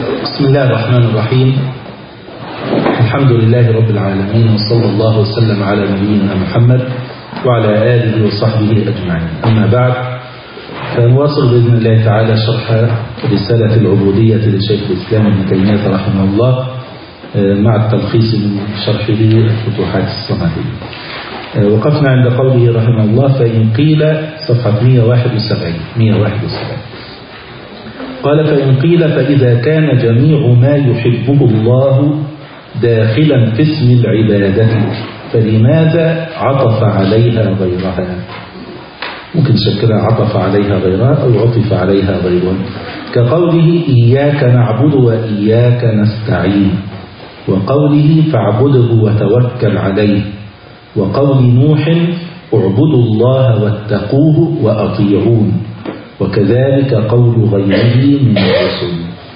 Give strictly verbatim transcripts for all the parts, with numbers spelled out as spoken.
بسم الله الرحمن الرحيم. الحمد لله رب العالمين، وصلى الله وسلم على نبينا محمد وعلى آله وصحبه أجمعين. أما بعد، فنواصل بإذن الله تعالى شرح رسالة العبودية لشيخ الإسلام ابن تيمية رحمه الله مع التلخيص من شرحه الفتوحات الصمدية. وقفنا عند قوله رحمه الله: فإن قيل، صفحة مئة وواحد وسبعين، قال: فإن قيل فإذا كان جميع ما يحبه الله داخلا في اسم العبادة فلماذا عطف عليها غيرها؟ ممكن شكلها عطف عليها غيرها أو عطف عليها غيرها، كقوله: إياك نعبد وإياك نستعين، وقوله: فاعبده وتوكل عليه، وقول نوح: اعبدوا الله واتقوه وأطيعون، وكذلك قول غيره من الرسل.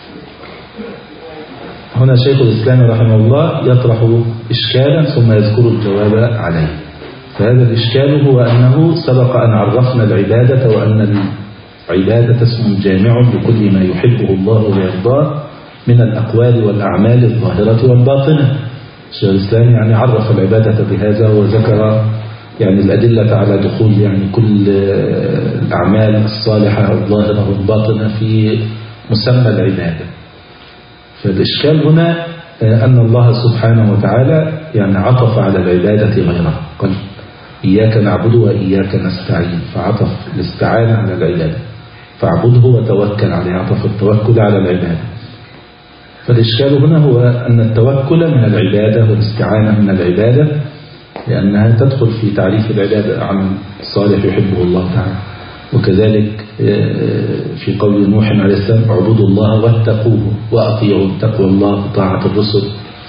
هنا شيخ الإسلام رحمه الله يطرح إشكالا ثم يذكر الجواب عليه. فهذا الإشكال هو أنه سبق أن عرفنا العبادة وأن العبادة اسم جامع لكل ما يحبه الله ويرضاه من الأقوال والأعمال الظاهرة والباطنة. شيخ الإسلام يعني عرف العبادة بهذا وذكر يعني الأدلة على دخول يعني كل الأعمال الصالحة الظاهرة والباطنة في مسمى العبادة. فالإشكال هنا أن الله سبحانه وتعالى يعني عطف على العبادة غيرها، قال: إياك نعبد وإياك نستعين، فعطف الاستعانة على العبادة، فاعبده وتوكل عليه، عطف التوكل على العبادة. فالإشكال هنا هو أن التوكل من العبادة والاستعانة من العبادة، لأنها تدخل في تعريف العبادة عمل صالح يحبه الله تعالى. وكذلك في قول نوح عليه السلام: اعبدوا الله واتقوه وأطيعوا، تقوى الله وطاعة الرسل.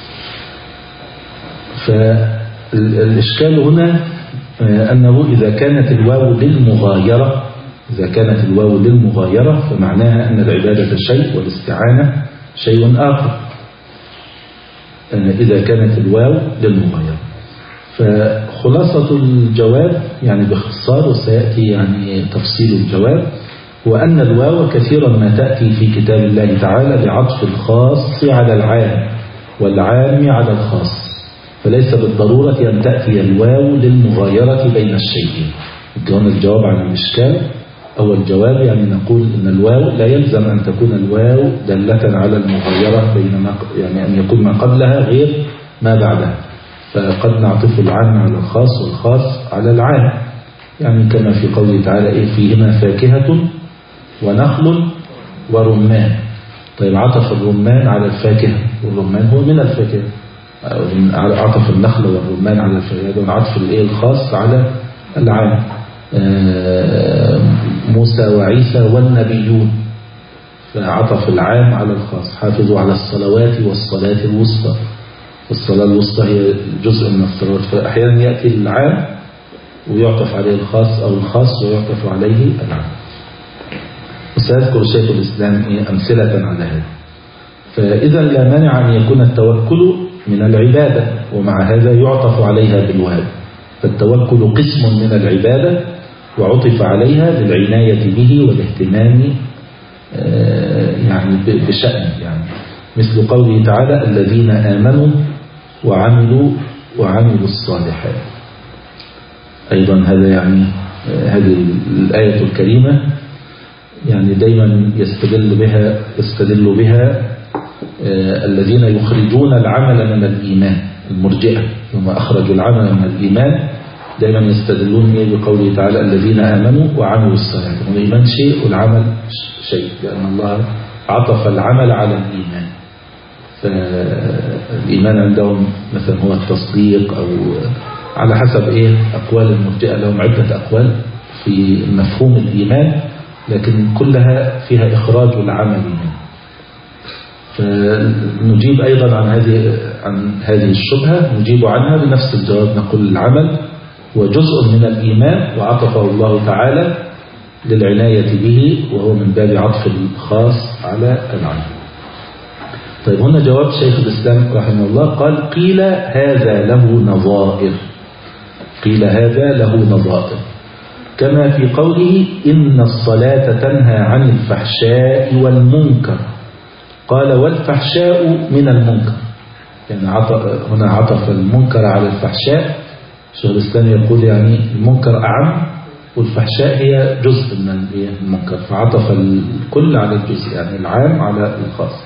فالإشكال هنا أنه إذا كانت الواو للمغايرة إذا كانت الواو للمغايرة فمعناها أن العبادة شيء والاستعانة شيء آخر، إذا كانت الواو للمغايرة. فخلاصة الجواب يعني باختصار، وسيأتي يعني تفصيل الجواب، هو أن الواو كثيرا ما تأتي في كتاب الله تعالى لعطف الخاص على العام والعام على الخاص، فليس بالضرورة أن تأتي الواو للمغايرة بين الشيئين. كان الجواب عن الإشكال أو الجواب يعني نقول أن الواو لا يلزم أن تكون الواو دالة على المغايرة بينما يعني أن يكون ما قبلها غير ما بعدها، فقد نعطف العام على الخاص والخاص على العام، يعني كما في قوله تعالى: إيه فيهما فاكهة ونخل ورمان. طيب عطف الرمان على الفاكهة، والرمان هو من الفاكهة، عطف النخل والرمان على الفاكهة، وعطف الإيه الخاص على العام. موسى وعيسى والنبيون، فعطف العام على الخاص. حافظوا على الصلوات والصلاة الوسطى، والصلاة الوسطى هي جزء من الصلوات، فأحيانا يأتي العام ويعطف عليه الخاص أو الخاص ويعطف عليه العام. وسيذكر شيخ الإسلام أمثلة على هذا. فإذا لا مانع أن يكون التوكل من العبادة، ومع هذا يعطف عليها بالواو. فالتوكل قسم من العبادة وعطف عليها للعناية به والاهتمام يعني بشأن، يعني مثل قوله تعالى: الذين آمنوا وعملوا وعملوا الصالحات. أيضا هذا يعني هذه الآية الكريمة يعني دايما يستدل بها يستدل بها الذين يخرجون العمل من الإيمان، المرجئة ثم أخرجوا العمل من الإيمان، دايما يستدلون بقوله تعالى: الذين آمنوا وعملوا الصالحات. والإيمان شيء والعمل شيء، لأن الله عطف العمل على الإيمان. فالإيمان عندهم مثلا هو التصديق، أو على حسب إيه أقوال المرجئة، لهم عدة أقوال في مفهوم الإيمان، لكن كلها فيها إخراج العمل منه. فنجيب أيضا عن هذه عن هذه الشبهة، نجيب عنها بنفس الجواب، نقول العمل هو جزء من الإيمان وعطفه الله تعالى للعناية به، وهو من باب عطف الخاص على العام. طيب هنا جواب شيخ الإسلام رحمه الله، قال: قيل هذا له نظائر قيل هذا له نظائر كما في قوله: إن الصلاة تنهى عن الفحشاء والمنكر، قال والفحشاء من المنكر، يعني عطف هنا عطف المنكر على الفحشاء. شيخ الإسلام يقول يعني المنكر أعم والفحشاء هي جزء من المنكر، فعطف الكل على الجزء، يعني العام على الخاص.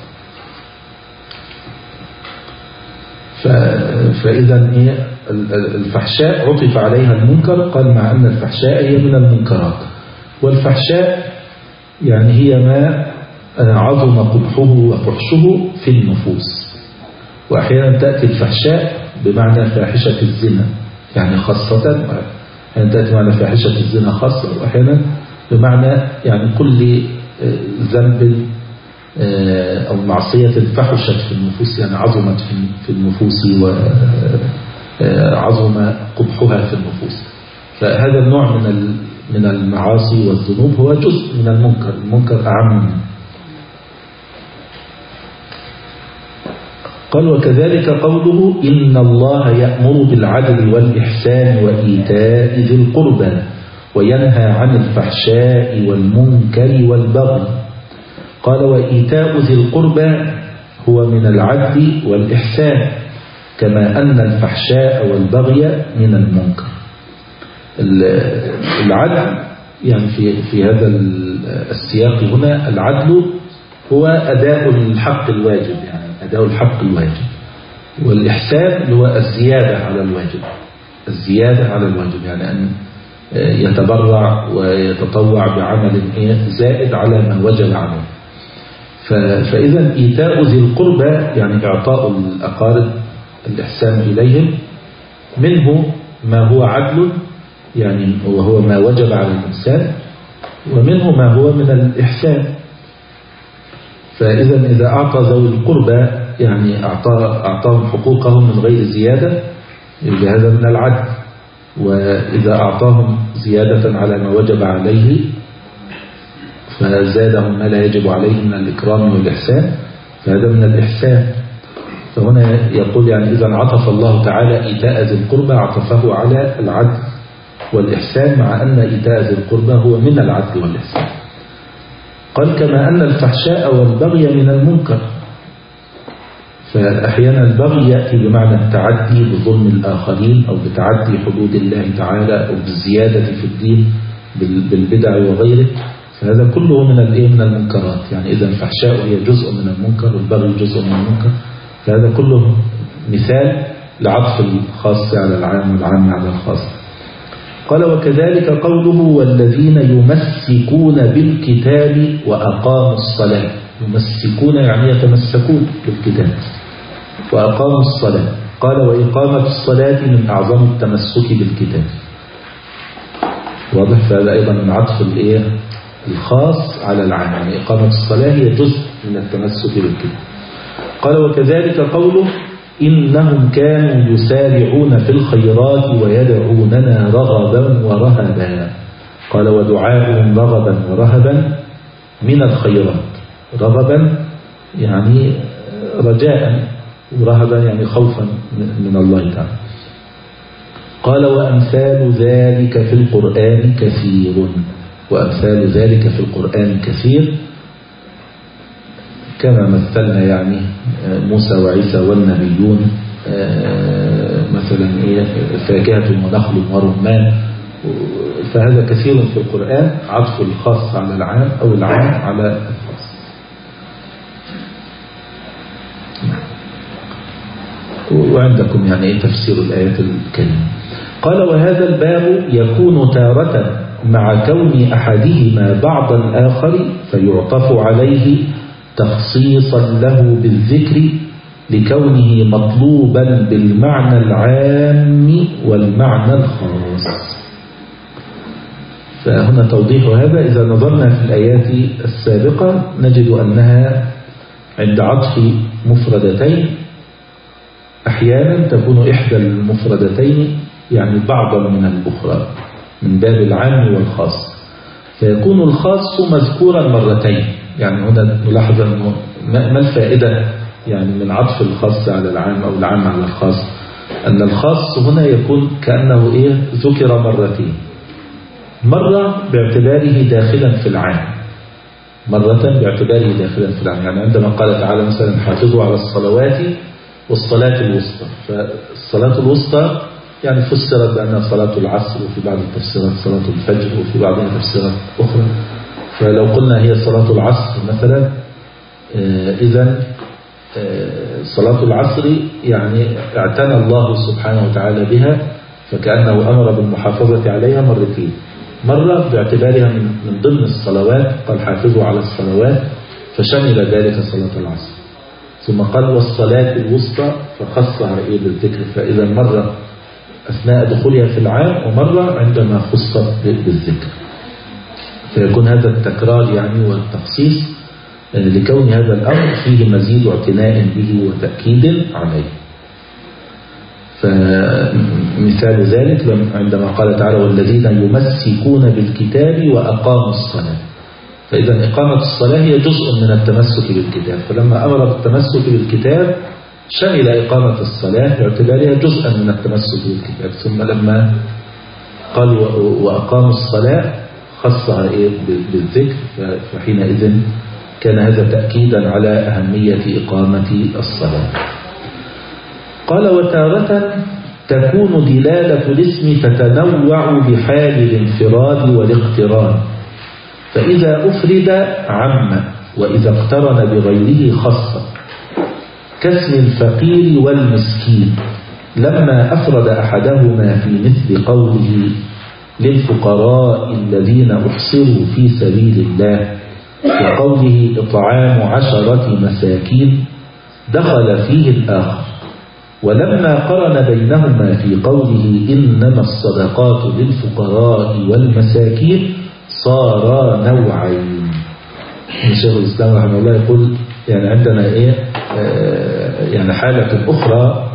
فإذا إيه الفحشاء عطف عليها المنكر، قال مع أن الفحشاء هي من المنكرات. والفحشاء يعني هي ما عظم قبحه وفحشه في النفوس. وأحيانا تأتي الفحشاء بمعنى فاحشة الزنا يعني خاصة، أحيانا تأتي بمعنى فاحشة الزنا خاصة، وأحيانا بمعنى يعني كل ذنب أو معصية فحشت في النفوس، يعني عظمت في النفوس وعظم قبحها في النفوس. فهذا النوع من من المعاصي والذنوب هو جزء من المنكر، المنكر أعم منه. قال وكذلك قوله إن الله يأمر بالعدل والإحسان وإيتاء ذي القربى وينهى عن الفحشاء والمنكر والبغي. قال وإيتاء ذي القربى هو من العدل والإحسان، كما أن الفحشاء والبغي من المنكر. العدل يعني في في هذا السياق هنا العدل هو أداء الحق الواجب، يعني أداء الحق الواجب. والإحسان اللي هو الزيادة على الواجب، الزيادة على الواجب يعني أن يتبرع ويتطوع بعمل زائد على ما وجب عليه. فإذا إيتاء ذي القربى يعني إعطاء الأقارب الإحسان إليهم، منه ما هو عدل يعني وهو ما وجب على الإنسان، ومنه ما هو من الإحسان. فإذا إذا أعطى ذوي القربى يعني أعطى أعطاهم حقوقهم من غير زيادة، هذا من العدل. وإذا أعطاهم زيادة على ما وجب عليه فزادهم ما لا يجب عليه من الإكرام والإحسان، فهذا من الإحسان. فهنا يقول يعني إذا عطف الله تعالى إيتاء ذي القربى عطفه على العدل والإحسان، مع أن إيتاء ذي القربى هو من العدل والإحسان. قال كما أن الفحشاء والبغي من المنكر. فأحيانا البغي يأتي بمعنى التعدي بظلم الآخرين أو بتعدي حدود الله تعالى أو بالزيادة في الدين بالبدع وغيره، فهذا كله من الايه من المنكرات. يعني إذا الفحشاء هي جزء من المنكر والبغي جزء من المنكر، فهذا كله مثال لعطف الخاص على العام والعام على الخاص. قال وكذلك قوله والذين يمسكون بالكتاب وأقاموا الصلاة. يمسكون يعني يتمسكون بالكتاب وأقاموا الصلاة. قال وإقامة الصلاة من أعظم التمسك بالكتاب. واضح؟ فهذا أيضا من عطف الإيه الخاص على العام، يعني إقامة الصلاة هي جزء من التمسك بالكتاب. قال وكذلك قوله إنهم كانوا يسارعون في الخيرات ويدعوننا رغبا ورهبا. قال ودعاؤهم رغبا ورهبا من الخيرات، رغبا يعني رجاء ورهبا يعني خوفا من الله تعالى. قال وأمثال ذلك في القرآن كثير، وأمثال ذلك في القرآن كثير، كما مثلنا يعني موسى وعيسى والنبيون مثلا فاكهة ونخل ورمان. فهذا كثير في القرآن، عطف الخاص على العام أو العام على الخاص. وعندكم يعني تفسير الآيات الكريمة. قال وهذا الباب يكون تارة مع كون أحدهما بعض الآخر فيعطف عليه تخصيصا له بالذكر لكونه مطلوبا بالمعنى العام والمعنى الخاص. فهنا توضيح هذا. إذا نظرنا في الآيات السابقة نجد أنها عند عطف مفردتين أحيانا تكون إحدى المفردتين يعني بعضا من الأخرى من باب العام والخاص، فيكون الخاص مذكورا مرتين. يعني هنا نلاحظ أنه ما الفائدة يعني من عطف الخاص على العام أو العام على الخاص، أن الخاص هنا يكون كأنه إيه ذكر مرتين، مرة باعتباره داخلا في العام مرة باعتباره داخلا في العام. يعني عندما قال تعالى مثلا حافظوا على الصلوات والصلاة الوسطى، فالصلاة الوسطى يعني فسرت بأنها صلاة العصر، وفي بعض التفسيرات صلاة الفجر، وفي بعضها تفسيرات أخرى. فلو قلنا هي صلاة العصر مثلا، إذن صلاة العصر يعني اعتنى الله سبحانه وتعالى بها، فكأنه أمر بالمحافظة عليها مرتين. مرة باعتبارها من من ضمن الصلوات، قال حافظوا على الصلوات، فشمل ذلك صلاة العصر. ثم قال والصلاة الوسطى، فخصها إيه بالذكر. فإذا مرة أثناء دخولها في العام، ومرة عندما خصت بالذكر، فيكون هذا التكرار يعني والتخصيص لكون هذا الأمر فيه مزيد اعتناء به وتأكيد عليه. فمثال ذلك عندما قال تعالى والذين يمسكون بالكتاب وأقاموا الصلاة، فإذا إقامة الصلاة هي جزء من التمسك بالكتاب، فلما أمر بالتمسك بالكتاب شمل إقامة الصلاة باعتبارها جزءا من التمسك بالكتاب. ثم لما قال وأقاموا الصلاة خصها إيه بالذكر، فحينئذ كان هذا تأكيدا على أهمية إقامة الصلاة. قال وتارة تكون دلالة الاسم تتنوع بحال الانفراد والاقتران، فإذا أفرد عم، وإذا اقترن بغيره خص، كاسم الفقير والمسكين، لما أفرد أحدهما في مثل قوله للفقراء الذين أحصروا في سبيل الله، وقوله إطعام عشرة مساكين، دخل فيه الآخر. ولما قرن بينهما في قوله إنما الصدقات للفقراء والمساكين صار نوعين. شيخ الإسلام رحمه الله يقول يعني عندنا إيه آه يعني حالة أخرى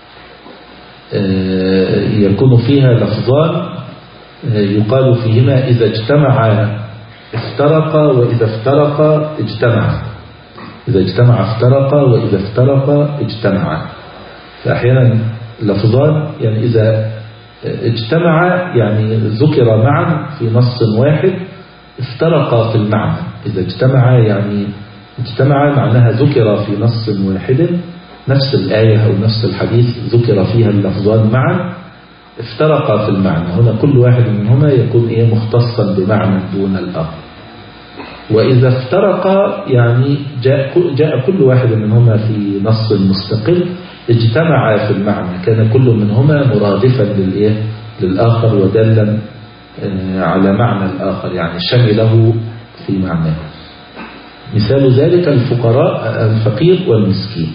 آه يكون فيها لفظان آه يقال فيهما إذا اجتمعا افترقا، وإذا افترقا اجتمعا. إذا اجتمع افترقا، وإذا افترقا اجتمعا. فأحيانا لفظان يعني إذا اجتمع يعني ذكر معا في نص واحد، افترقا في المعنى. إذا اجتمع يعني اجتمع معناها ذكر في نص واحد، نفس الآية أو نفس الحديث ذكر فيها اللفظان معا، افترقا في المعنى. هنا كل واحد منهما يكون إيه مختصا بمعنى دون الآخر. وإذا افترقا يعني جاء, جاء كل واحد منهما في نص مستقل، اجتمعا في المعنى، كان كل منهما مرادفا للإيه للآخر ودالا على معنى الآخر، يعني شمله في معناه. مثال ذلك الفقراء الفقير والمسكين.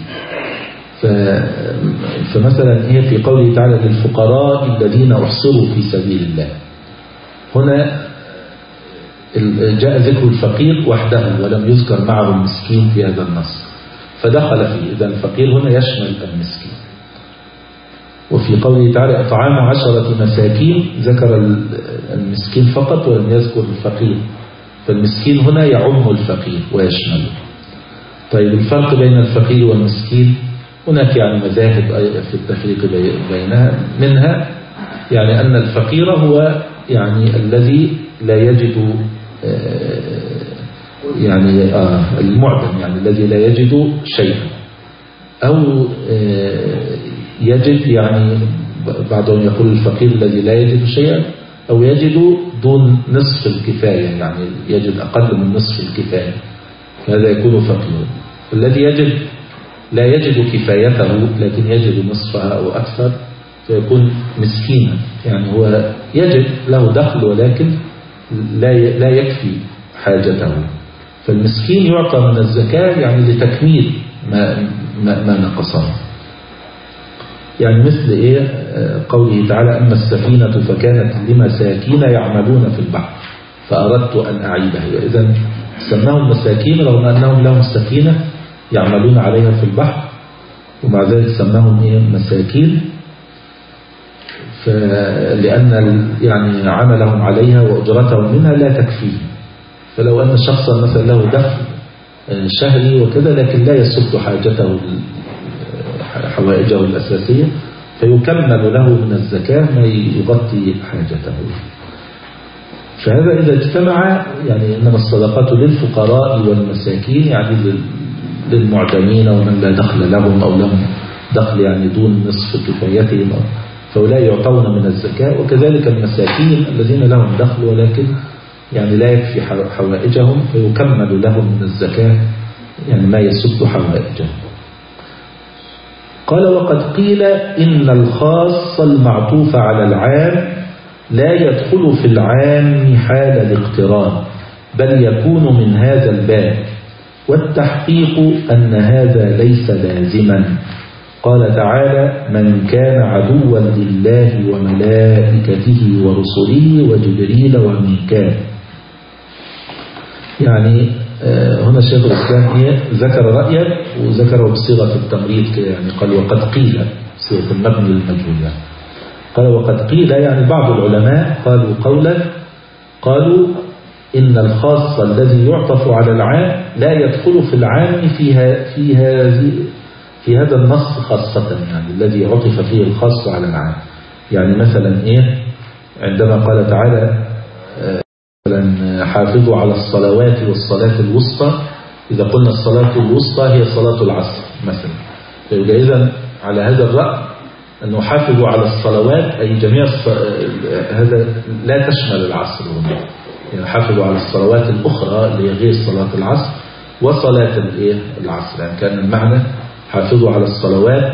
فمثلا هي في قوله تعالى للفقراء الذين أحصروا في سبيل الله، هنا جاء ذكر الفقير وحده ولم يذكر معه المسكين في هذا النص، فدخل فيه. إذا الفقير هنا يشمل المسكين. وفي قوله تعالى إطعام عشرة مساكين ذكر المسكين فقط ولم يذكر الفقير، فالمسكين هنا يعم الفقير ويشمله. طيب الفرق بين الفقير والمسكين، هناك يعني مذاهب في التفريق بينها، منها يعني أن الفقير هو يعني الذي لا يجد يعني آه المعدم، يعني الذي لا يجد شيئا، أو يجد يعني بعضهم يقول الفقير الذي لا يجد شيئا، أو يجد دون نصف الكفاية، يعني يجد أقل من نصف الكفاية، فهذا يكون فقيرا. الذي يجد لا يجد كفايته لكن يجد نصفها أو أكثر فيكون مسكينا، يعني هو يجد له دخل ولكن لا لا يكفي حاجته. فالمسكين يعطى من الزكاة يعني لتكميل ما ما, ما نقصه. يعني مثل إيه قوله تعالى أما السفينة فكانت لمساكين يعملون في البحر فأردت أن أعيبها. إذن سماهم مساكين رغم أنهم لهم سفينة يعملون عليها في البحر، ومع ذلك سماهم إيه مساكين، لأن يعني عملهم عليها وأجرتهم منها لا تكفيه. فلو أن شخصا مثلا له دخل شهري وكذا لكن لا يسد حاجته حوائجه الأساسية، فيكمل له من الزكاة ما يغطي حاجته. فهذا إذا اجتمع يعني إنما الصدقات للفقراء والمساكين يعني للمعدمين ومن لا دخل لهم أو لهم دخل يعني دون نصف كفايتهم، فأولئك يعطون من الزكاة. وكذلك المساكين الذين لهم دخل ولكن يعني لا يكفي حوائجهم فيكمل لهم من الزكاة يعني ما يسد حوائجهم. قال وقد قيل إن الخاص المعطوف على العام لا يدخل في العام حال الاقتران بل يكون من هذا الباب، والتحقيق أن هذا ليس لازما. قال تعالى من كان عدوا لله وملائكته ورسله وجبريل وميكال. يعني هنا شيخ الإسلام ذكر رأيا وذكره بصيغة التمريض يعني قال وقد قيل صيغة المبني للمجهول يعني. قال وقد قيل يعني بعض العلماء قالوا قولا قالوا إن الخاص الذي يعطف على العام لا يدخل في العام فيها في هذه في هذا النص خاصة يعني الذي عطف فيه الخاص على العام. يعني مثلا إيه عندما قال تعالى مثلا حافظوا على الصلوات والصلاة الوسطى، إذا قلنا الصلاة الوسطى هي صلاة العصر مثلا، فيبقى إذن على هذا الرأي أنه حافظوا على الصلوات أي جميع هذا لا تشمل العصر هنا، يعني حافظوا على الصلوات الأخرى اللي هي غير صلاة العصر وصلاة العصر، يعني كان المعنى حافظوا على الصلوات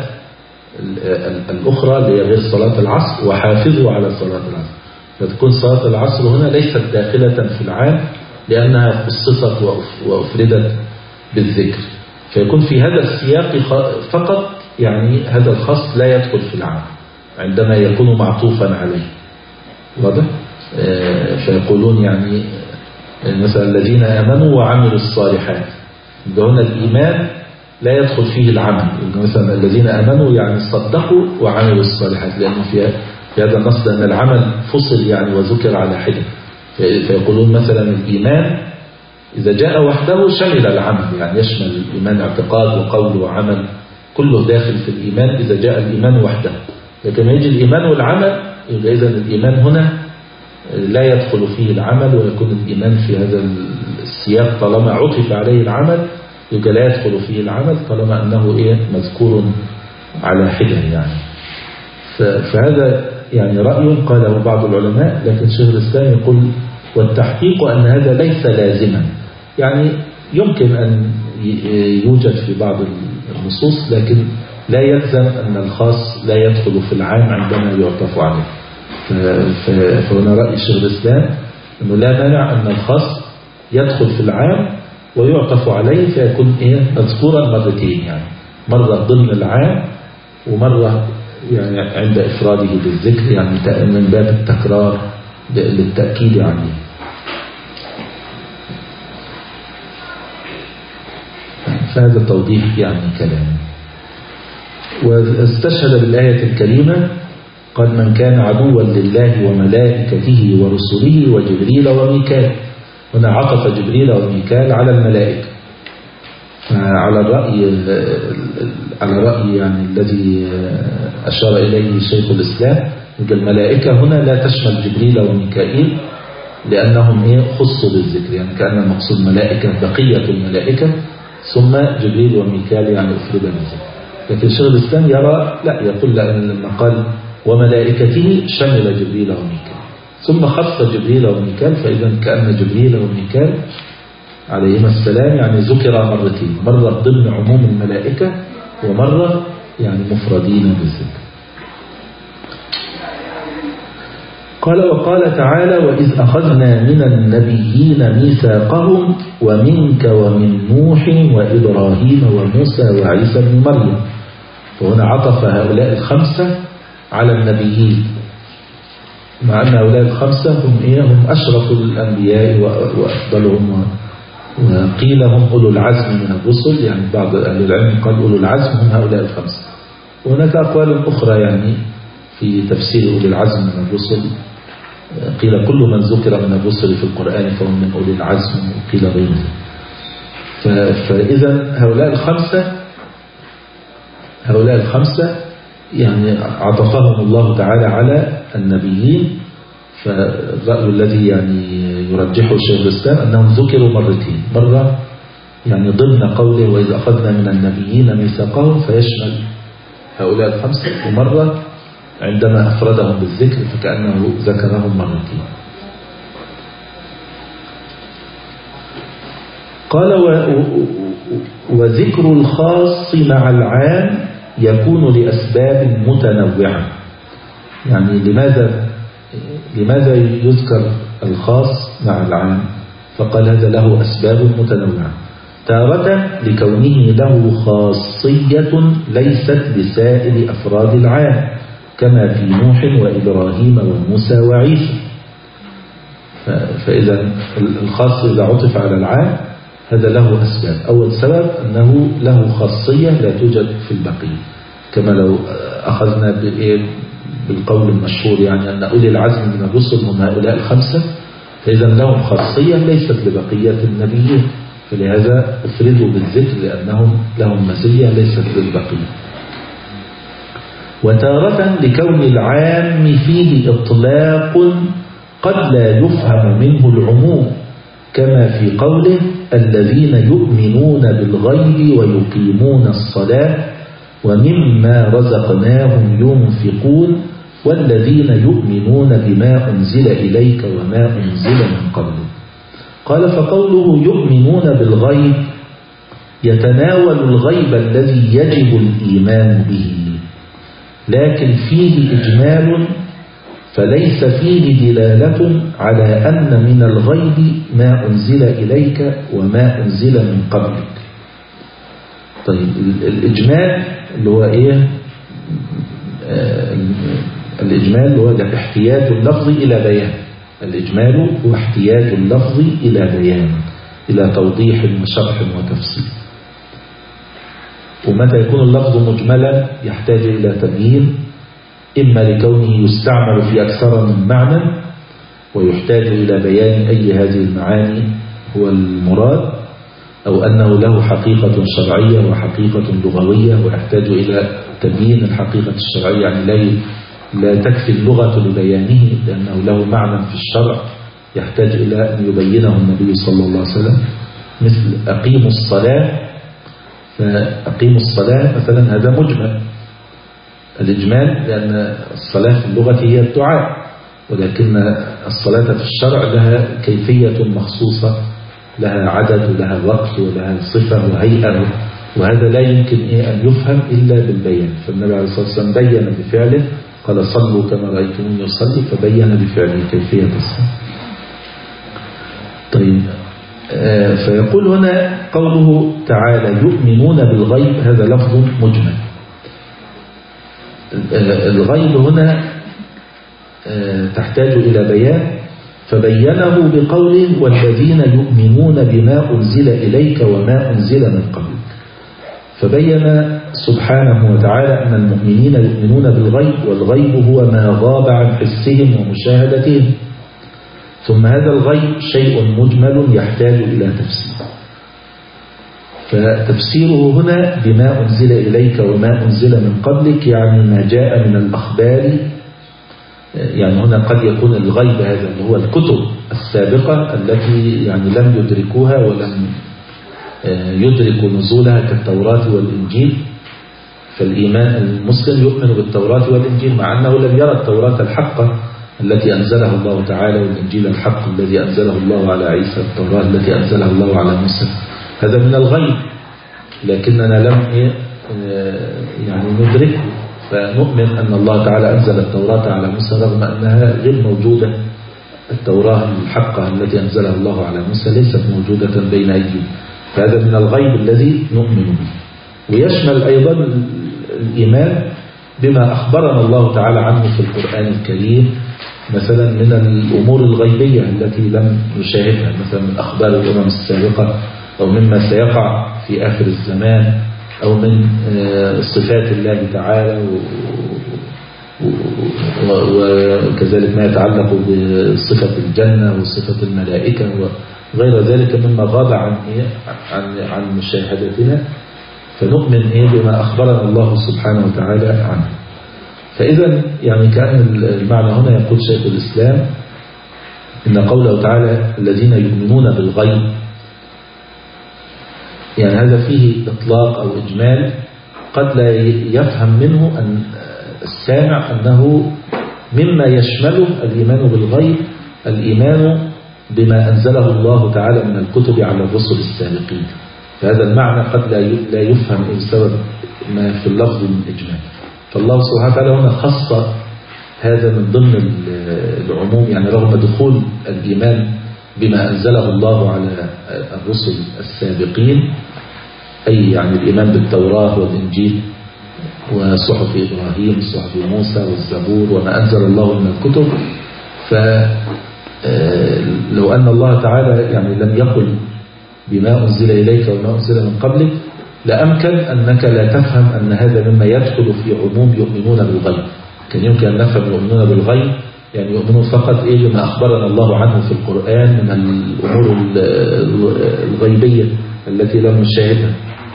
الأخرى اللي هي غير صلاة العصر وحافظوا على صلاة العصر، فتكون صلاة العصر هنا ليست داخلة في العام لأنها خصصت وأفردت بالذكر، فيكون في هذا السياق فقط يعني هذا الخاص لا يدخل في العام عندما يكون معطوفا عليه. واضح؟ فيقولون يعني مثلا الذين آمنوا وعملوا الصالحات، هنا الإيمان لا يدخل فيه العمل، مثلا الذين آمنوا يعني صدقوا وعملوا الصالحات، لأنه في في هذا النص أن العمل فصل يعني وذكر على حدة، فيقولون مثلا الإيمان إذا جاء وحده شمل العمل، يعني يشمل الإيمان اعتقاد وقول وعمل كله داخل في الإيمان إذا جاء الإيمان وحده، لكن يجي الإيمان والعمل يبقى إذن الإيمان هنا لا يدخل فيه العمل، ويكون الإيمان في هذا السياق طالما عطف عليه العمل يبقى لا يدخل فيه العمل طالما أنه إيه مذكور على حدة يعني. فهذا يعني رأي قاله بعض العلماء، لكن شيخ الإسلام يقول والتحقيق أن هذا ليس لازما، يعني يمكن أن يوجد في بعض النصوص لكن لا يلزم أن الخاص لا يدخل في العام عندما يعطف عليه. فهنا رأي شيخ الإسلام أنه لا مانع أن الخاص يدخل في العام ويعطف عليه فيكون إيه مذكورا مرتين، يعني مرة ضمن العام ومرة يعني عند إفراده بالذكر، يعني من باب التكرار للتأكيد عليه. فهذا توضيح يعني كلام. واستشهد بالآية الكريمة قال من كان عدوا لله وملائكته ورسله وجبريل وميكال، هنا عطف جبريل وميكال على الملائكة، على الرأي على رأي يعني الذي أشار إليه شيخ الإسلام أن الملائكة هنا لا تشمل جبريل وميكائيل لأنهم إيه خصوا بالذكر، يعني كأن المقصود ملائكة بقية الملائكة ثم جبريل وميكال يعني أفرد بالذكر. لكن شيخ الإسلام يرى لا، يقول لأن لما قال وملائكته شمل جبريل وميكال ثم خص جبريل وميكال، فإذا كأن جبريل وميكال عليهما السلام يعني ذكر مرتين، مرة ضمن عموم الملائكة ومرة يعني مفردين بالذكر. قال وقال تعالى وإذ أخذنا من النبيين ميثاقهم ومنك ومن نوح وإبراهيم وموسى وعيسى بن مريم، وهنا عطف هؤلاء الخمسة على النبيين، مع أن هؤلاء الخمسة هم, إيه هم أشرف الأنبياء وأفضلهم، وقيل هم أولو العزم من الرسل، يعني بعض أهل العلم قال أولو العزم هم هؤلاء الخمسة. وهناك أقوال أخرى يعني في تفسير أولي العزم من الرسل، قيل كل من ذكر من الرسل في القرآن فهم من أولي العزم، وقيل غيره. فإذا هؤلاء الخمسة هؤلاء الخمسة يعني عطفهم الله تعالى على النبيين، فالرأي الذي يعني يرجحه شيخ الإسلام أنهم ذكروا مرتين، مرة يعني ضمن قوله وإذ أخذنا من النبيين ميثاقهم فيشمل هؤلاء الخمسة، ومرة عندما أفردهم بالذكر فكأنه ذكرهم مرتين. قال وذكر الخاص مع العام يكون لأسباب متنوعة. يعني لماذا لماذا يذكر الخاص مع العام؟ فقال هذا له أسباب متنوعة. تارة لكونه له خاصية ليست لسائر أفراد العام كما في نوح وإبراهيم وموسى وعيسى. فإذا الخاص إذا عطف على العام هذا له أسباب. أول سبب أنه له خاصية لا توجد في البقية، كما لو أخذنا بالقول المشهور يعني أن أولي العزم من الرسل هم هؤلاء الخمسة، فإذا لهم خاصية ليست لبقية النبيين، فلهذا أفردوا بالذكر لأنهم لهم مزية ليست للبقية. وتارة لكون العام فيه إطلاق قد لا يفهم منه العموم كما في قوله الذين يؤمنون بالغيب ويقيمون الصلاة ومما رزقناهم ينفقون والذين يؤمنون بما أنزل إليك وما أنزل من قبلك. قال فقوله يؤمنون بالغيب يتناول الغيب الذي يجب الإيمان به، لكن فيه إجمال فليس فيه دلالة على أن من الغيب ما أنزل إليك وما أنزل من قبلك. طيب الإجمال اللي هو إيه؟ آه الإجمال هو احتياج اللفظ إلى بيان. الإجمال هو احتياج اللفظ إلى بيان، إلى توضيح وشرح وتفصيل. ومتى يكون اللفظ مجملا يحتاج إلى تبيين، إما لكونه يستعمل في أكثر من معنى ويحتاج إلى بيان أي هذه المعاني هو المراد، أو أنه له حقيقة شرعية وحقيقة لغوية ويحتاج إلى تبيين الحقيقة الشرعية، يعني لا لا تكفي اللغة لبيانه لأنه له معنى في الشرع يحتاج إلى أن يبينه النبي صلى الله عليه وسلم، مثل أقيموا الصلاة. فأقيموا الصلاة مثلا هذا مجمل الإجمال، لأن الصلاة في اللغة هي الدعاء، ولكن الصلاة في الشرع لها كيفية مخصوصة، لها عدد ولها وقت ولها صفة وهيئة، وهذا لا يمكن أن يفهم إلا بالبيان. فالنبي عليه الصلاة والسلام بيّن بفعله، قال صلوا كما رأيتموني يصلي، فبين بفعله كيفية الصلاة. طيب آه فيقول هنا قوله تعالى يؤمنون بالغيب هذا لفظ مجمل. آه الغيب هنا آه تحتاج إلى بيان، فبينه بقوله والذين يؤمنون بما أنزل إليك وما أنزل من قبلك. فبين سبحانه وتعالى أن المؤمنين يؤمنون بالغيب، والغيب هو ما غاب عن حسهم ومشاهدتهم. ثم هذا الغيب شيء مجمل يحتاج إلى تفسير، فتفسيره هنا بما أنزل إليك وما أنزل من قبلك يعني ما جاء من الأخبار. يعني هنا قد يكون الغيب هذا اللي هو الكتب السابقة التي يعني لم يدركوها ولم يدرك نزولها كالتوراة والإنجيل. فالإيمان المسلم يؤمن بالتوراة والإنجيل مع أنه لم يرى التوراة الحقة التي أنزلها الله تعالى والإنجيل الحق الذي أنزله الله على عيسى، التوراة التي أنزلها الله على موسى، هذا من الغيب لكننا لم يعني ندركه. فنؤمن أن الله تعالى أنزل التوراة على موسى رغم أنها غير موجودة. التوراة الحقة التي أنزلها الله على موسى ليست موجودة بين أيدينا، فهذا من الغيب الذي نؤمن به. ويشمل أيضا الإيمان بما أخبرنا الله تعالى عنه في القرآن الكريم، مثلا من الأمور الغيبية التي لم نشاهدها، مثلا من أخبار الأمم السابقة أو مما سيقع في آخر الزمان، أو من صفات الله تعالى، وكذلك ما يتعلق بصفة الجنة وصفة الملائكة وغير ذلك مما غاب عن عن عن مشاهدتنا. فنؤمن إيه بما أخبرنا الله سبحانه وتعالى عنه. فإذا يعني كأن المعنى هنا يقول شيخ الإسلام إن قوله تعالى الذين يؤمنون بالغيب، يعني هذا فيه إطلاق أو إجمال قد لا يفهم منه أن السامع أنه مما يشمله الإيمان بالغيب الإيمان بما أنزله الله تعالى من الكتب على الرسل السابقين. فهذا المعنى قد لا يفهم بسبب ما في اللفظ من إجمال. فالله سبحانه وتعالى هنا خص هذا من ضمن العموم، يعني رغم دخول الإيمان بما أنزله الله على الرسل السابقين، أي يعني الإيمان بالتوراة والإنجيل وصحف إبراهيم وصحف موسى والزبور وما أنزل الله من الكتب. فلو أن الله تعالى يعني لم يقل بما أنزل إليك وما أنزل من قبلك لأمكن أنك لا تفهم أن هذا مما يدخل في عموم يؤمنون بالغيب. كان يمكن أن نفهم يؤمنون بالغيب يعني يؤمنون فقط إيه بما أخبرنا الله عنه في القرآن من الأمور الغيبية التي لم نشاهدها.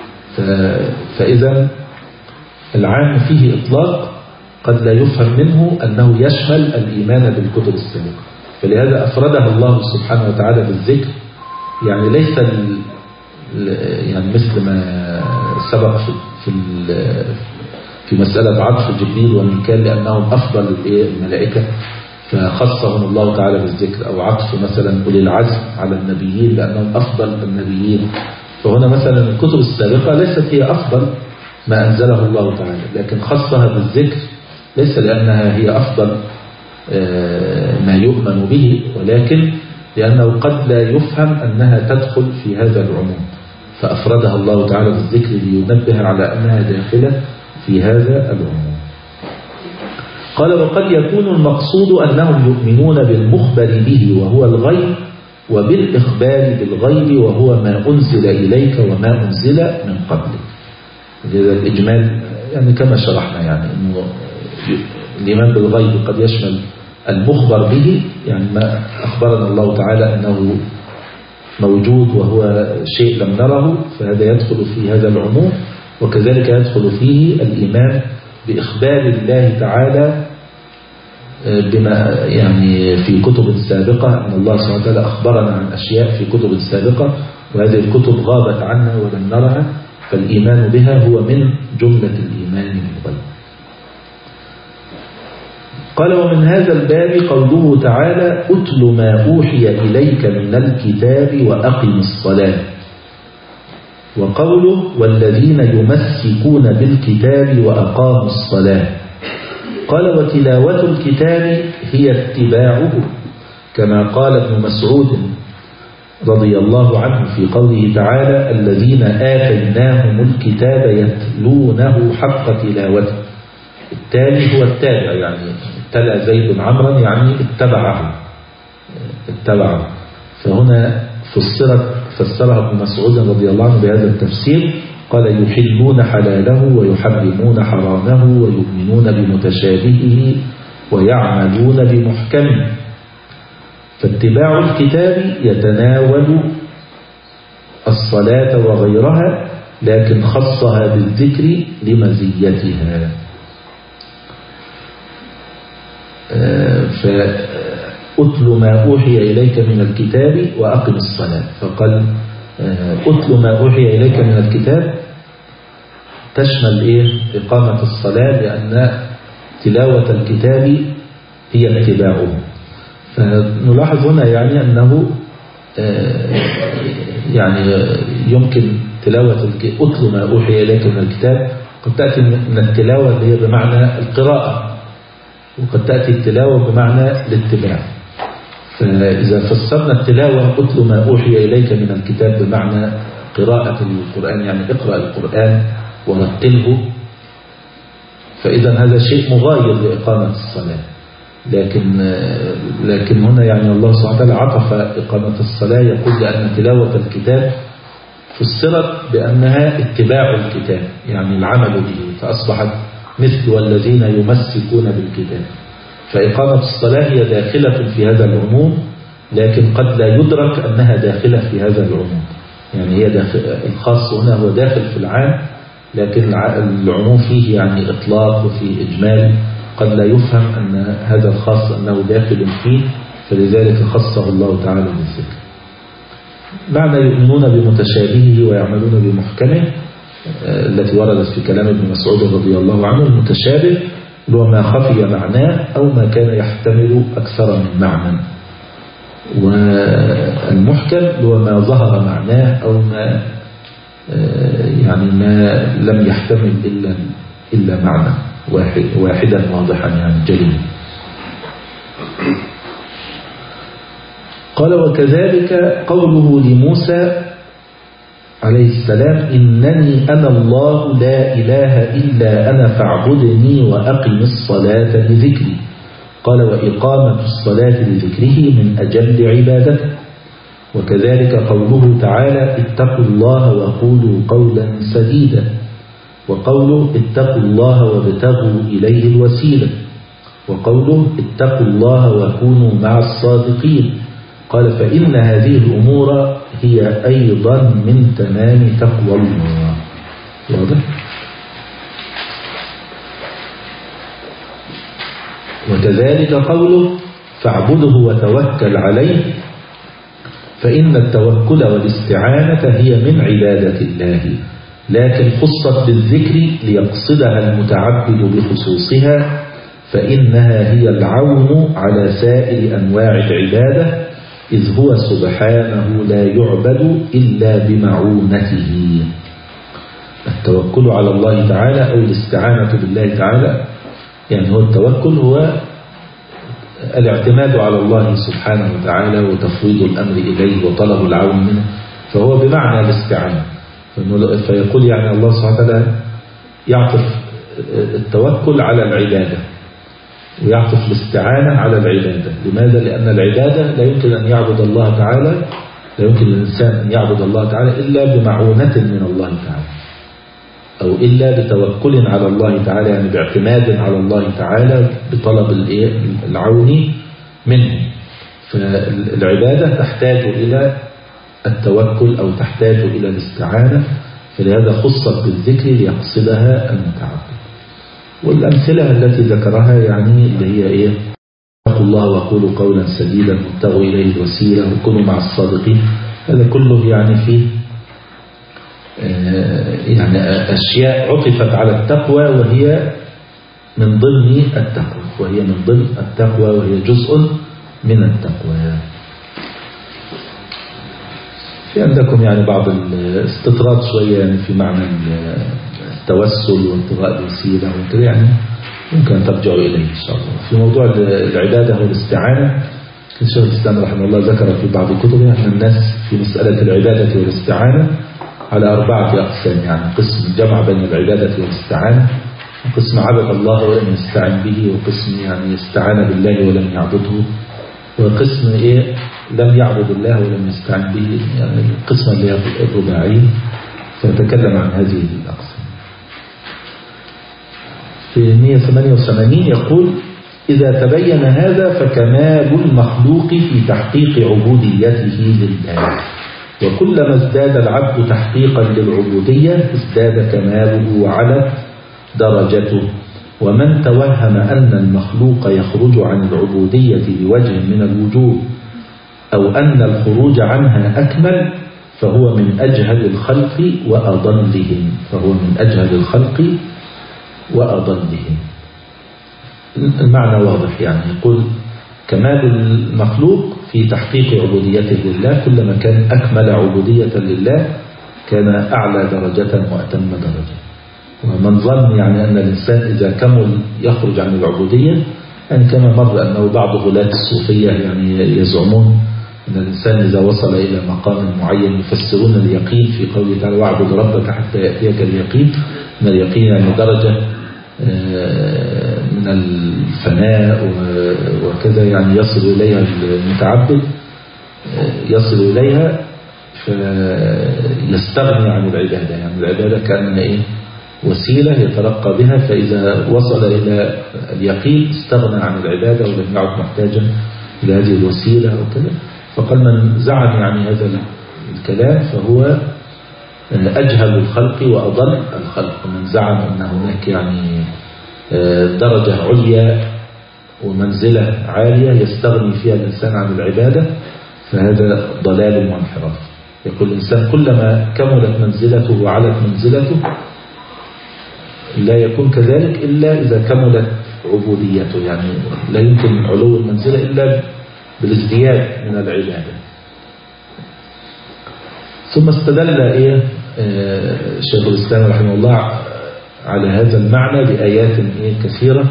فإذا العام فيه إطلاق قد لا يفهم منه أنه يشمل الإيمان بالكتب السابقة، فلهذا أفردها الله سبحانه وتعالى بالذكر. يعني ليس يعني مثل ما سبق في في مسألة عطف جبريل وميكال لأنهم أفضل الملائكة فخصهم الله تعالى بالذكر، أو عطف مثلا أولي العزم على النبيين لأنهم أفضل النبيين. فهنا مثلا الكتب السابقة ليست هي أفضل ما أنزله الله تعالى، لكن خصها بالذكر ليس لأنها هي أفضل ما يؤمن به، ولكن لأنه قد لا يفهم أنها تدخل في هذا العموم، فأفردها الله تعالى بالذكر لينبه على أنها داخلة في هذا العموم. قال وقد يكون المقصود أنهم يؤمنون بالمخبر به وهو الغيب، وبالإخبار بالغيب وهو ما أنزل إليك وما أنزل من قبلك. هذا الإجمال يعني كما شرحنا، يعني أنه الإيمان بالغيب قد يشمل المخبر به، يعني ما أخبرنا الله تعالى أنه موجود وهو شيء لم نره، فهذا يدخل في هذا العموم. وكذلك يدخل فيه الإيمان بإخبار الله تعالى بما يعني في كتب سابقة، أن الله سبحانه وتعالى أخبرنا عن أشياء في كتب سابقة وهذه الكتب غابت عنا ولم نرها، فالإيمان بها هو من جملة الإيمان بالغيب. قال ومن هذا الباب قوله تعالى أتل ما أوحي إليك من الكتاب وأقم الصلاة، وقوله والذين يمسكون بالكتاب وأقاموا الصلاة. قال وتلاوة الكتاب هي اتباعه، كما قال ابن مسعود رضي الله عنه في قوله تعالى الذين آتيناهم الكتاب يتلونه حق تلاوته. التالي هو التابع، يعني تلا زيد عمرا يعني اتبعه اتبعه فهنا فسرت فسرها ابن مسعود رضي الله عنه بهذا التفسير، قال يحلون حلاله ويحرمون حرامه ويؤمنون بمتشابهه ويعملون بمحكمه. فاتباع الكتاب يتناول الصلاة وغيرها، لكن خصها بالذكر لمزيتها. فأتل ما أوحي إليك من الكتاب وأقم الصلاة، فقال أتل ما أوحي إليك من الكتاب تشمل إيه؟ إقامة الصلاة، لأن تلاوة الكتاب هي اتباعه. فنلاحظ هنا يعني أنه يعني يمكن تلاوة أتل ما أوحي إليك من الكتاب قد تأتي من التلاوة اللي هي بمعنى القراءة، وقد تأتي التلاوة بمعنى الاتباع. فإذا فسرنا التلاوة أتل ما أوحي إليك من الكتاب بمعنى قراءة القرآن، يعني اقرأ القرآن ورتله، فإذا هذا شيء مغاير لإقامة الصلاة. لكن لكن هنا يعني الله سبحانه وتعالى عطف إقامة الصلاة، يقول لأن تلاوة الكتاب فسرت بأنها اتباع الكتاب، يعني العمل به، فأصبحت مثل والذين يمسكون بالكتاب. فإقامة الصلاة هي داخلة في هذا العموم، لكن قد لا يدرك أنها داخلة في هذا العموم. يعني هي داخل الخاص هنا هو داخل في العام، لكن العموم فيه يعني إطلاق وفيه إجمال، قد لا يفهم أن هذا الخاص أنه داخل فيه فلذلك خصه الله تعالى بالذكر. معنى يؤمنون بمتشابهه ويعملون بمحكمه التي وردت في كلام ابن مسعود رضي الله عنه، المتشابه هو ما خفي معناه أو ما كان يحتمل أكثر من معنى، والمحكم هو ما ظهر معناه أو ما يعني ما لم يحتمل إلا إلا معنى واحد واحدا واضحا يعني جليا. قال وكذلك قوله لموسى عليه السلام إنني أنا الله لا إله إلا أنا فاعبدني وأقم الصلاة لذكري. قال وإقامة الصلاة لذكره من أجل عبادته. وكذلك قوله تعالى اتقوا الله وقولوا قولا سديدا، وقوله اتقوا الله وابتغوا إليه الوسيلة، وقوله اتقوا الله وكونوا مع الصادقين. قال فإن هذه الأمور هي أيضا من تمام تقوى الله. واضح؟ وكذلك قوله فاعبده وتوكل عليه، فإن التوكل والاستعانة هي من عبادة الله، لكن خصت بالذكر ليقصدها المتعبد بخصوصها، فإنها هي العون على سائر أنواع العبادة، إذ هو سبحانه لا يعبد إلا بمعونته. التوكل على الله تعالى أو الاستعانة بالله تعالى، يعني هو التوكل هو الاعتماد على الله سبحانه وتعالى وتفويض الأمر إليه وطلب العون منه، فهو بمعنى الاستعانة. فيقول يعني الله سبحانه وتعالى يعطف التوكل على العبادة ويعطف الاستعانة على العبادة. لماذا؟ لأن العبادة لا يمكن أن يعبد الله تعالى، لا يمكن للإنسان أن يعبد الله تعالى إلا بمعونة من الله تعالى، أو إلا بتوكل على الله تعالى، يعني باعتماد على الله تعالى بطلب العون منه. فالعبادة تحتاج إلى التوكل أو تحتاج إلى الاستعانة، فلهذا خصت بالذكر ليقصدها المتعبد. والأمثلة التي ذكرها يعني اللي هي إيه؟ اتقوا الله وقولوا قولا سديدا وابتغوا إليه الوسيلة وكونوا مع الصادقين. هذا كله يعني فيه يعني أشياء عطفت على التقوى وهي من ضمن التقوى، وهي من ضمن التقوى وهي جزء من التقوى. في عندكم يعني بعض الاستطراد شوية يعني في معنى التوسل وابتغاء الوسيلة وكذا، يعني ممكن أن ترجعوا إليه إن شاء الله. في موضوع العبادة والاستعانة الشيخ الإسلام رحمه الله ذكر في بعض كتبه أن الناس في مسألة العبادة والاستعانة على أربعة أقسام، يعني قسم جمع بين العبادة والاستعانة، وقسم عبد الله ولم يستعن به، وقسم يعني استعان بالله ولم يعبده، وقسم إيه لم يعبد الله ولم يستعن به، يعني القسم اللي هي الرباعي. فنتكلم عن هذه الأقسام. في مئة وثمانية وثمانين يقول إذا تبين هذا فكمال المخلوق في تحقيق عبوديته لله، وكلما ازداد العبد تحقيقا للعبودية ازداد كماله وعلت درجته. ومن توهم أن المخلوق يخرج عن العبودية بوجه من الوجوه أو أن الخروج عنها أكمل فهو من أجهل الخلق وأضلهم فهو من أجهل الخلق وأضلهم. المعنى واضح، يعني يقول كمال المخلوق في تحقيق عبوديته لله، كلما كان أكمل عبودية لله كان أعلى درجة وأتم درجة. ومن ظن يعني أن الإنسان إذا كمل يخرج عن العبودية، يعني كما مر أنه بعض غلاة الصوفية يعني يزعمون أن الإنسان إذا وصل إلى مقام معين يفسرون اليقين في قوله تعالى واعبد ربك حتى يأتيك اليقين، من اليقين يعني درجة من الفناء وكذا، يعني يصل إليها المتعبد يصل إليها فيستغني عن العبادة، يعني العبادة كأنها إيه وسيلة يترقى بها، فإذا وصل إلى اليقين استغنى عن العبادة ولم يعد محتاجا إلى هذه الوسيلة وكذا. فقال من زعم يعني هذا الكلام فهو أجهل الخلق وأضل الخلق. من زعم أن هناك يعني درجة عليا ومنزلة عالية يستغني فيها الإنسان عن العبادة، فهذا ضلال وانحراف. يقول الإنسان كلما كملت منزلته وعلت منزلته لا يكون كذلك إلا إذا كملت عبوديته، يعني لا يمكن علو المنزلة إلا بالازدياد من العبادة. ثم استدل إيه شيخ الإسلام رحمه الله على هذا المعنى بآيات إيه كثيرة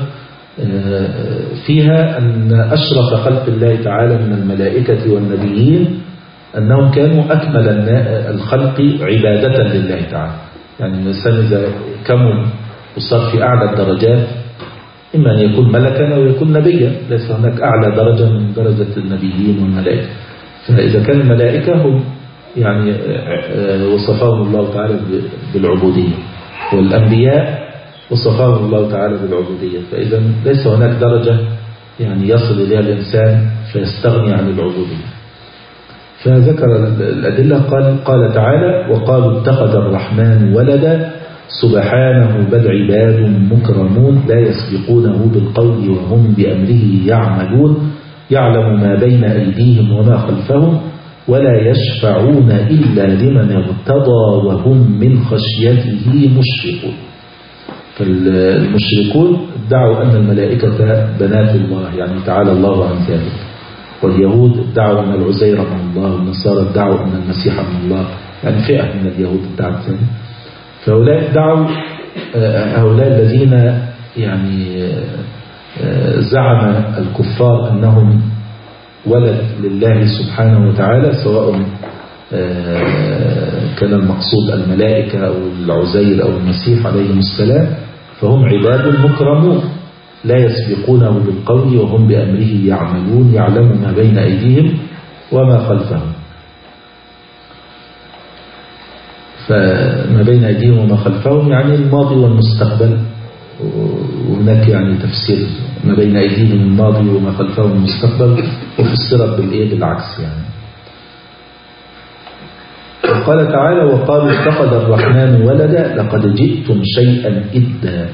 فيها أن أشرف خلق الله تعالى من الملائكة والنبيين أنهم كانوا أكمل الخلق عبادة لله تعالى. يعني الإنسان إذا كمل وصار في أعلى الدرجات إما أن يكون ملكا أو يكون نبيا، ليس هناك أعلى درجة من درجة النبيين والملائكة. فإذا كان الملائكة هم يعني وصفهم الله تعالى بالعبودية، والأنبياء وصفهم الله تعالى بالعبودية، فإذا ليس هناك درجة يعني يصل إليها الإنسان فيستغني عن العبودية. فذكر الأدلة، قال, قال تعالى: وقالوا اتخذ الرحمن ولدا سبحانه بل عباد مكرمون لا يسبقونه بالقول وهم بأمره يعملون يعلم ما بين أيديهم وما خلفهم ولا يشفعون إلا لمن ارتضى وهم من خشيته مشفقون. فالمشركون ادعوا أن الملائكة بنات الله، يعني تعالى الله عن ذلك، واليهود ادعوا أن العزير من الله، والنصارى ادعوا أن المسيح من الله، يعني فئة من اليهود ادعت ذلك. فهؤلاء ادعوا، هؤلاء الذين يعني زعم الكفار أنهم ولد لله سبحانه وتعالى، سواء كان المقصود الملائكة أو العزير أو المسيح عليهم السلام، فهم عباد مكرمون لا يسبقونه بالقول وهم بأمره يعملون يعلم ما بين أيديهم وما خلفهم. فما بين أيديهم وما خلفهم يعني الماضي والمستقبل، وهناك يعني تفسير ما بين أيديهم الماضي وما خلفهم المستقبل، وفسرت بالإيه بالعكس يعني. وقال تعالى: وقالوا اتخذ الرحمن ولدا لقد جئتم شيئا إدا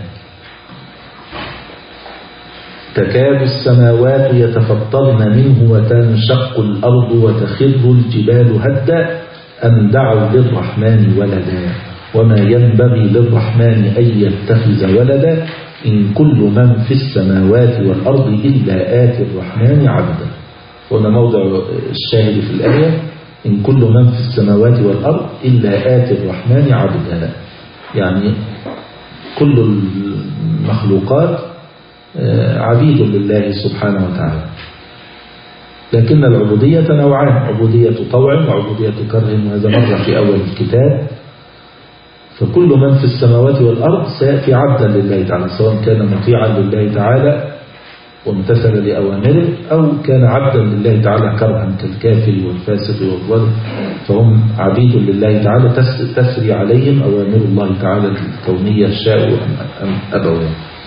تكاد السماوات يتفطرن منه وتنشق الأرض وتخر الجبال هدا أن دعوا للرحمن ولدا وما ينبغي للرحمن أن يتخذ ولدا إن كل من في السماوات والأرض إلا آتي الرحمن عبدا. هنا موضع الشاهد في الآية: إن كل من في السماوات والأرض إلا آتي الرحمن عبدا، يعني كل المخلوقات عبيد لله سبحانه وتعالى. لكن العبودية نوعان: عبودية طوع وعبودية كره، وهذا مر في أول الكتاب. فكل من في السماوات والأرض سيأتي عبدا لله تعالى، سواء كان مطيعا لله تعالى وامتثل لأوامره أو كان عبدا لله تعالى كرها كالكافر والفاسق والظالم، فهم عبيد لله تعالى تسري عليهم أوامر الله تعالى الكونية شاءوا أم أبوا.